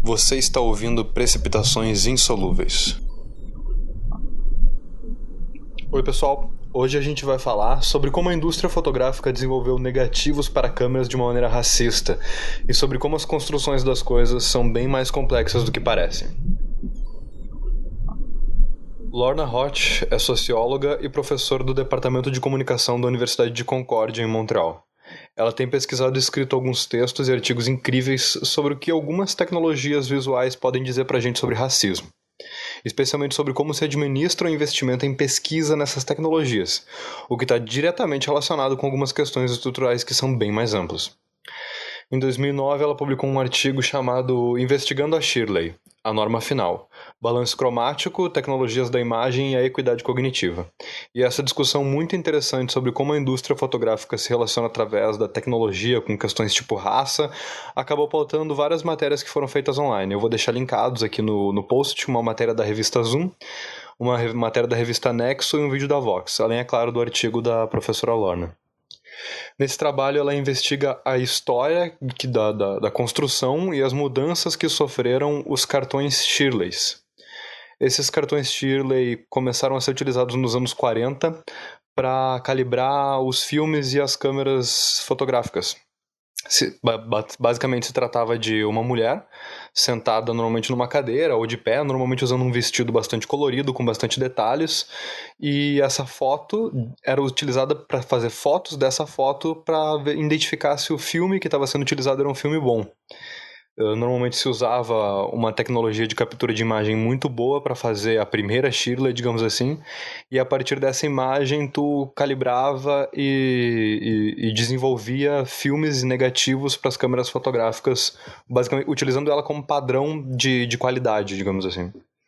Você está ouvindo Precipitações Insolúveis. Oi pessoal, hoje a gente vai falar sobre como a indústria fotográfica desenvolveu negativos para câmeras de uma maneira racista e sobre como as construções das coisas são bem mais complexas do que parecem. Lorna Hotch é socióloga e professora do Departamento de Comunicação da Universidade de Concórdia, em Montreal. Ela tem pesquisado e escrito alguns textos e artigos incríveis sobre o que algumas tecnologias visuais podem dizer pra gente sobre racismo, especialmente sobre como se administra o investimento em pesquisa nessas tecnologias, o que está diretamente relacionado com algumas questões estruturais que são bem mais amplas. Em 2009, ela publicou um artigo chamado Investigando a Shirley, a norma final, balanço cromático, tecnologias da imagem e a equidade cognitiva. E essa discussão muito interessante sobre como a indústria fotográfica se relaciona através da tecnologia com questões tipo raça, acabou pautando várias matérias que foram feitas online. Eu vou deixar linkados aqui no post uma matéria da revista Zoom, uma matéria da revista Nexo e um vídeo da Vox, além, é claro, do artigo da professora Lorna. Nesse trabalho, ela investiga a história da construção e as mudanças que sofreram os cartões Shirleys. Esses cartões Shirley começaram a ser utilizados nos anos 40 para calibrar os filmes e as câmeras fotográficas. Basicamente se tratava de uma mulher sentada normalmente numa cadeira ou de pé, normalmente usando um vestido bastante colorido, com bastante detalhes, e essa foto era utilizada para fazer fotos dessa foto para identificar se o filme que estava sendo utilizado era um filme bom. Normalmente se usava uma tecnologia de captura de imagem muito boa para fazer a primeira Shirley, digamos assim, e a partir dessa imagem tu calibrava e desenvolvia filmes negativos para as câmeras fotográficas, basicamente utilizando ela como padrão de qualidade, digamos assim.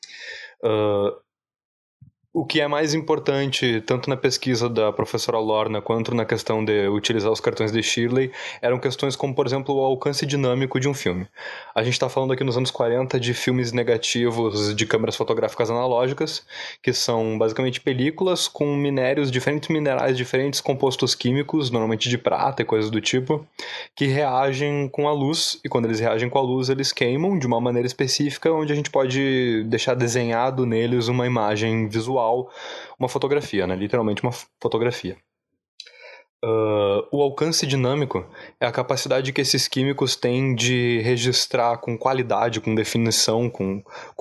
O que é mais importante, tanto na pesquisa da professora Lorna quanto na questão de utilizar os cartões de Shirley, eram questões como, por exemplo, o alcance dinâmico de um filme. A gente está falando aqui nos anos 40 de filmes negativos de câmeras fotográficas analógicas, que são basicamente películas com minérios diferentes, minerais diferentes, compostos químicos, normalmente de prata e coisas do tipo, que reagem com a luz, e quando eles reagem com a luz, eles queimam de uma maneira específica, onde a gente pode deixar desenhado neles uma imagem visual, uma fotografia, né? Literalmente uma fotografia. O alcance dinâmico é a capacidade que esses químicos têm de registrar com qualidade, com definição, com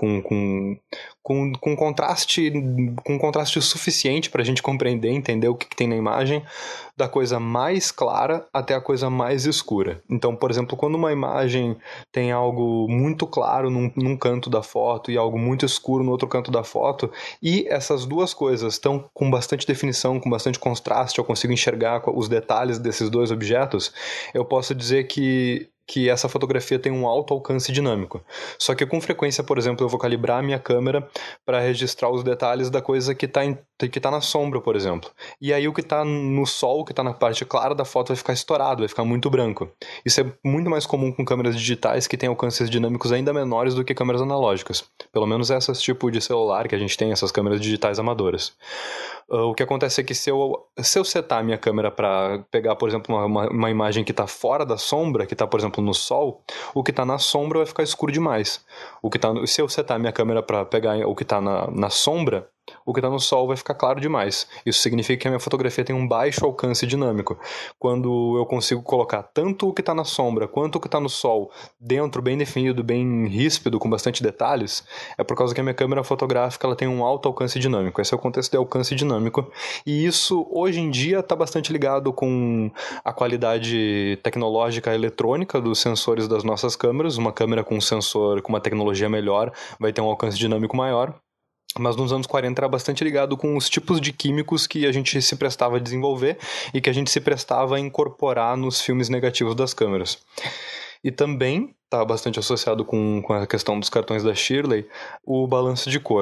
contraste suficiente para a gente compreender, entender o que tem na imagem, da coisa mais clara até a coisa mais escura. Então, por exemplo, quando uma imagem tem algo muito claro num canto da foto e algo muito escuro no outro canto da foto, e essas duas coisas estão com bastante definição, com bastante contraste, eu consigo enxergar os detalhes desses dois objetos, eu posso dizer que essa fotografia tem um alto alcance dinâmico. Só que com frequência, por exemplo, eu vou calibrar a minha câmera para registrar os detalhes da coisa que tá na sombra, por exemplo. E aí o que está no sol, o que está na parte clara da foto vai ficar estourado, vai ficar muito branco. Isso é muito mais comum com câmeras digitais que têm alcances dinâmicos ainda menores do que câmeras analógicas. Pelo menos essas tipo de celular que a gente tem, essas câmeras digitais amadoras. O que acontece é que se eu setar a minha câmera para pegar, por exemplo, uma imagem que está fora da sombra, que está, por exemplo, no sol, o que está na sombra vai ficar escuro demais. Se eu setar a minha câmera para pegar o que está na sombra, o que está no sol vai ficar claro demais. Isso significa que a minha fotografia tem um baixo alcance dinâmico. Quando eu consigo colocar tanto o que está na sombra quanto o que está no sol dentro, bem definido, bem ríspido, com bastante detalhes, é por causa que a minha câmera fotográfica ela tem um alto alcance dinâmico. Esse é o contexto de alcance dinâmico. E isso, hoje em dia, está bastante ligado com a qualidade tecnológica eletrônica dos sensores das nossas câmeras. Uma câmera com um sensor com uma tecnologia melhor vai ter um alcance dinâmico maior. Mas nos anos 40 era bastante ligado com os tipos de químicos que a gente se prestava a desenvolver e que a gente se prestava a incorporar nos filmes negativos das câmeras. E também está bastante associado com a questão dos cartões da Shirley, o balanço de cor.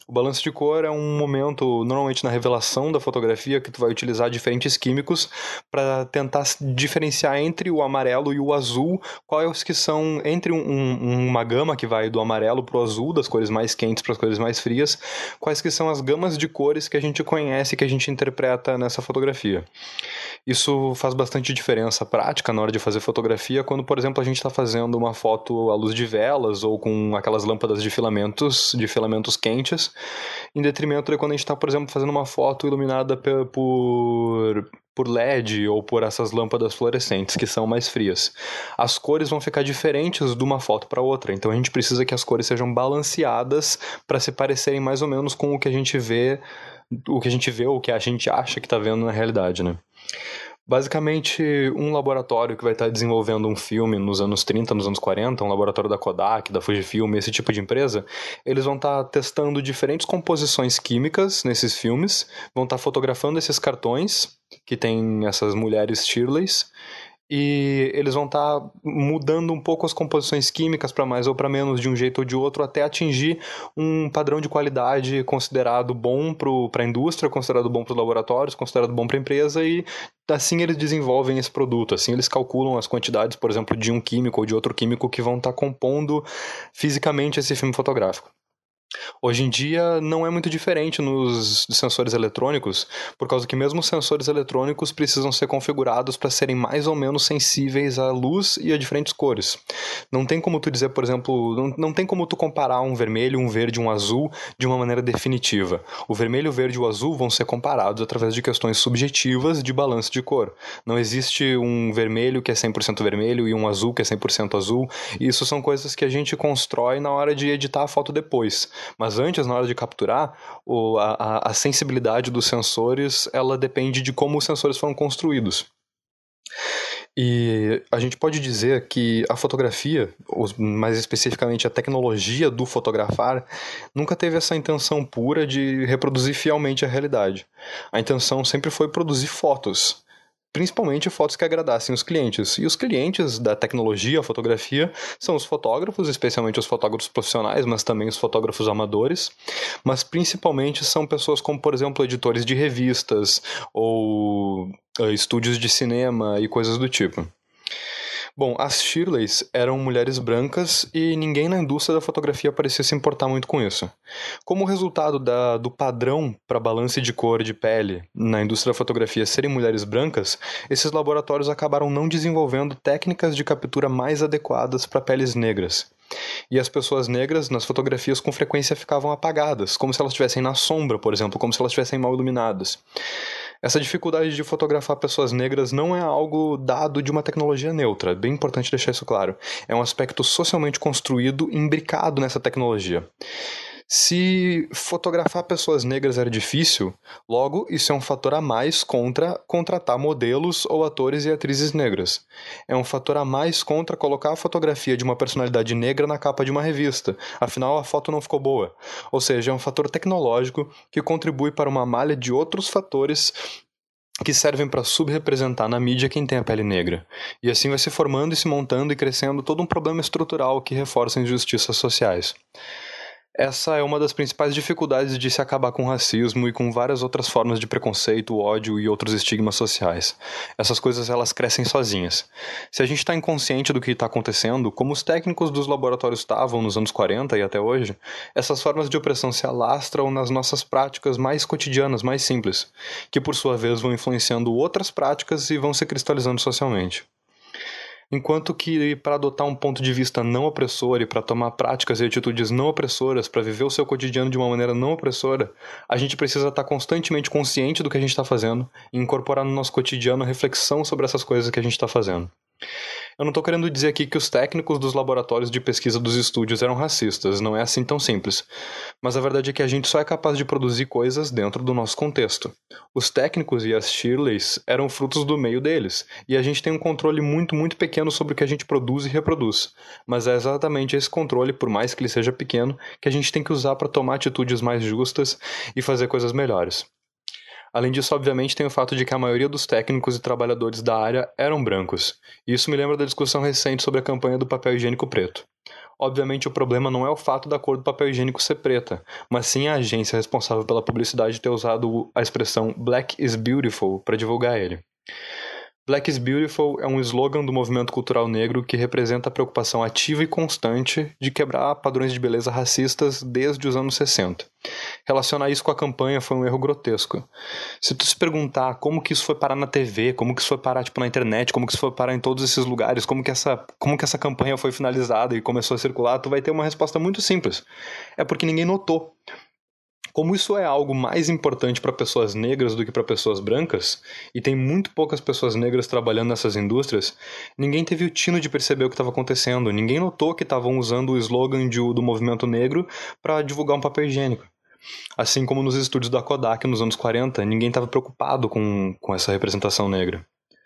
O balanço de cor é um momento, normalmente na revelação da fotografia, que tu vai utilizar diferentes químicos para tentar diferenciar entre o amarelo e o azul, quais que são entre uma gama que vai do amarelo para o azul, das cores mais quentes para as cores mais frias, quais que são as gamas de cores que a gente conhece, que a gente interpreta nessa fotografia. Isso faz bastante diferença prática na hora de fazer fotografia, quando, por exemplo, a gente está fazendo uma foto à luz de velas ou com aquelas lâmpadas de filamentos quentes, em detrimento de quando a gente está, por exemplo, fazendo uma foto iluminada por LED ou por essas lâmpadas fluorescentes, que são mais frias. As cores vão ficar diferentes de uma foto para outra, então a gente precisa que as cores sejam balanceadas para se parecerem mais ou menos com o que a gente vê, ou o que a gente acha que está vendo na realidade, né? Basicamente, um laboratório que vai estar desenvolvendo um filme nos anos 30, nos anos 40, um laboratório da Kodak, da Fujifilm, esse tipo de empresa, eles vão estar testando diferentes composições químicas nesses filmes, vão estar fotografando esses cartões, que tem essas mulheres Shirleys, e eles vão estar mudando um pouco as composições químicas para mais ou para menos, de um jeito ou de outro, até atingir um padrão de qualidade considerado bom para a indústria, considerado bom para os laboratórios, considerado bom para a empresa, e assim eles desenvolvem esse produto, assim eles calculam as quantidades, por exemplo, de um químico ou de outro químico que vão estar compondo fisicamente esse filme fotográfico. Hoje em dia não é muito diferente nos sensores eletrônicos, por causa que mesmo os sensores eletrônicos precisam ser configurados para serem mais ou menos sensíveis à luz e a diferentes cores. Não tem como tu dizer, por exemplo, não tem como tu comparar um vermelho, um verde, um azul de uma maneira definitiva. O vermelho, o verde e o azul vão ser comparados através de questões subjetivas de balanço de cor. Não existe um vermelho que é 100% vermelho e um azul que é 100% azul. Isso são coisas que a gente constrói na hora de editar a foto depois. Mas antes, na hora de capturar, a sensibilidade dos sensores, ela depende de como os sensores foram construídos. E a gente pode dizer que a fotografia, mais especificamente a tecnologia do fotografar, nunca teve essa intenção pura de reproduzir fielmente a realidade. A intenção sempre foi produzir fotos. Principalmente fotos que agradassem os clientes. E os clientes da tecnologia, a fotografia, são os fotógrafos, especialmente os fotógrafos profissionais, mas também os fotógrafos amadores. Mas principalmente são pessoas como, por exemplo, editores de revistas ou estúdios de cinema e coisas do tipo. Bom, as Shirleys eram mulheres brancas e ninguém na indústria da fotografia parecia se importar muito com isso. Como resultado do padrão para balance de cor de pele na indústria da fotografia serem mulheres brancas, esses laboratórios acabaram não desenvolvendo técnicas de captura mais adequadas para peles negras. E as pessoas negras nas fotografias com frequência ficavam apagadas, como se elas estivessem na sombra, por exemplo, como se elas estivessem mal iluminadas. Essa dificuldade de fotografar pessoas negras não é algo dado de uma tecnologia neutra, é bem importante deixar isso claro. É um aspecto socialmente construído, imbricado nessa tecnologia. Se fotografar pessoas negras era difícil, logo isso é um fator a mais contra contratar modelos ou atores e atrizes negras. É um fator a mais contra colocar a fotografia de uma personalidade negra na capa de uma revista, afinal a foto não ficou boa. Ou seja, é um fator tecnológico que contribui para uma malha de outros fatores que servem para subrepresentar na mídia quem tem a pele negra. E assim vai se formando e se montando e crescendo todo um problema estrutural que reforça injustiças sociais. Essa é uma das principais dificuldades de se acabar com o racismo e com várias outras formas de preconceito, ódio e outros estigmas sociais. Essas coisas elas crescem sozinhas. Se a gente está inconsciente do que está acontecendo, como os técnicos dos laboratórios estavam nos anos 40 e até hoje, essas formas de opressão se alastram nas nossas práticas mais cotidianas, mais simples, que por sua vez vão influenciando outras práticas e vão se cristalizando socialmente. Enquanto que, para adotar um ponto de vista não opressor e para tomar práticas e atitudes não opressoras, para viver o seu cotidiano de uma maneira não opressora, a gente precisa estar constantemente consciente do que a gente está fazendo e incorporar no nosso cotidiano a reflexão sobre essas coisas que a gente está fazendo. Eu não estou querendo dizer aqui que os técnicos dos laboratórios de pesquisa dos estúdios eram racistas, não é assim tão simples. Mas a verdade é que a gente só é capaz de produzir coisas dentro do nosso contexto. Os técnicos e as Shirleys eram frutos do meio deles, e a gente tem um controle muito, muito pequeno sobre o que a gente produz e reproduz. Mas é exatamente esse controle, por mais que ele seja pequeno, que a gente tem que usar para tomar atitudes mais justas e fazer coisas melhores. Além disso, obviamente, tem o fato de que a maioria dos técnicos e trabalhadores da área eram brancos, e isso me lembra da discussão recente sobre a campanha do papel higiênico preto. Obviamente, o problema não é o fato da cor do papel higiênico ser preta, mas sim a agência responsável pela publicidade ter usado a expressão Black is Beautiful para divulgar ele. Black is Beautiful é um slogan do movimento cultural negro que representa a preocupação ativa e constante de quebrar padrões de beleza racistas desde os anos 60. Relacionar isso com a campanha foi um erro grotesco. Se tu se perguntar como que isso foi parar na TV, como que isso foi parar na internet, como que isso foi parar em todos esses lugares, como que essa campanha foi finalizada e começou a circular, tu vai ter uma resposta muito simples. É porque ninguém notou. Como isso é algo mais importante para pessoas negras do que para pessoas brancas, e tem muito poucas pessoas negras trabalhando nessas indústrias, ninguém teve o tino de perceber o que estava acontecendo, ninguém notou que estavam usando o slogan do movimento negro para divulgar um papel higiênico. Assim como nos estúdios da Kodak nos anos 40, ninguém estava preocupado com essa representação negra.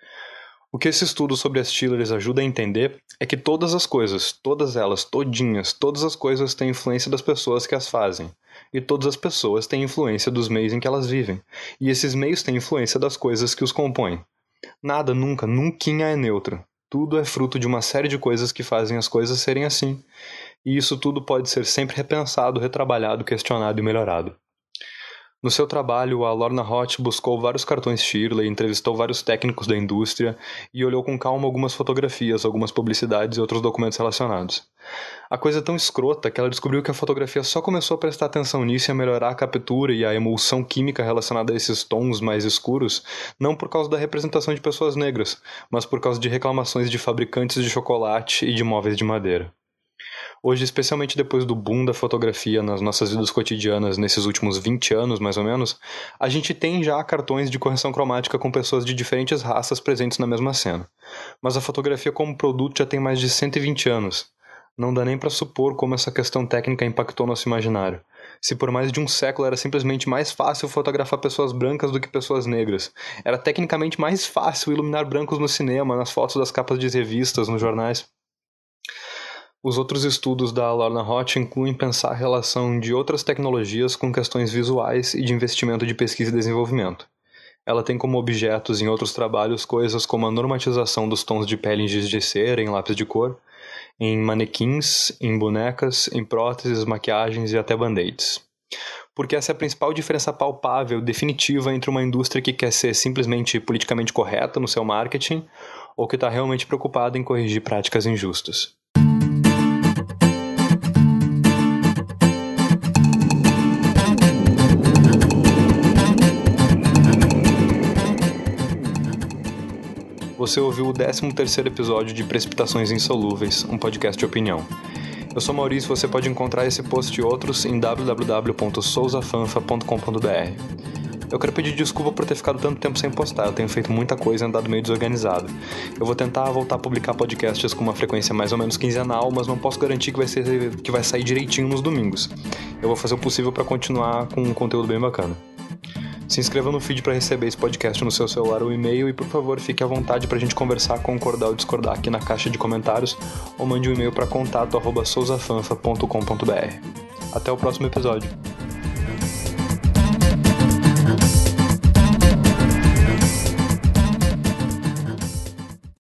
O que esse estudo sobre as Steelers ajuda a entender é que todas as coisas, todas elas, todinhas, todas as coisas têm influência das pessoas que as fazem. E todas as pessoas têm influência dos meios em que elas vivem. E esses meios têm influência das coisas que os compõem. Nada, nunca, nunquinha é neutro. Tudo é fruto de uma série de coisas que fazem as coisas serem assim. E isso tudo pode ser sempre repensado, retrabalhado, questionado e melhorado. No seu trabalho, a Lorna Hott buscou vários cartões Shirley, entrevistou vários técnicos da indústria e olhou com calma algumas fotografias, algumas publicidades e outros documentos relacionados. A coisa é tão escrota que ela descobriu que a fotografia só começou a prestar atenção nisso e a melhorar a captura e a emulsão química relacionada a esses tons mais escuros, não por causa da representação de pessoas negras, mas por causa de reclamações de fabricantes de chocolate e de móveis de madeira. Hoje, especialmente depois do boom da fotografia nas nossas vidas cotidianas nesses últimos 20 anos, mais ou menos, a gente tem já cartões de correção cromática com pessoas de diferentes raças presentes na mesma cena. Mas a fotografia como produto já tem mais de 120 anos. Não dá nem para supor como essa questão técnica impactou nosso imaginário. Se por mais de um século era simplesmente mais fácil fotografar pessoas brancas do que pessoas negras, era tecnicamente mais fácil iluminar brancos no cinema, nas fotos das capas de revistas, nos jornais. Os outros estudos da Lorna Hott incluem pensar a relação de outras tecnologias com questões visuais e de investimento de pesquisa e desenvolvimento. Ela tem como objetos em outros trabalhos coisas como a normatização dos tons de pele em giz de cera, em lápis de cor, em manequins, em bonecas, em próteses, maquiagens e até band-aids. Porque essa é a principal diferença palpável, definitiva entre uma indústria que quer ser simplesmente politicamente correta no seu marketing ou que está realmente preocupada em corrigir práticas injustas. Você ouviu o 13º episódio de Precipitações Insolúveis, um podcast de opinião. Eu sou Maurício e você pode encontrar esse post e outros em www.souzafanfa.com.br. Eu quero pedir desculpa por ter ficado tanto tempo sem postar, eu tenho feito muita coisa e andado meio desorganizado. Eu vou tentar voltar a publicar podcasts com uma frequência mais ou menos quinzenal, mas não posso garantir que vai sair direitinho nos domingos. Eu vou fazer o possível para continuar com um conteúdo bem bacana. Se inscreva no feed para receber esse podcast no seu celular ou e-mail e, por favor, fique à vontade para a gente conversar, concordar ou discordar aqui na caixa de comentários ou mande um e-mail para contato@souzafanfa.com.br. Até o próximo episódio.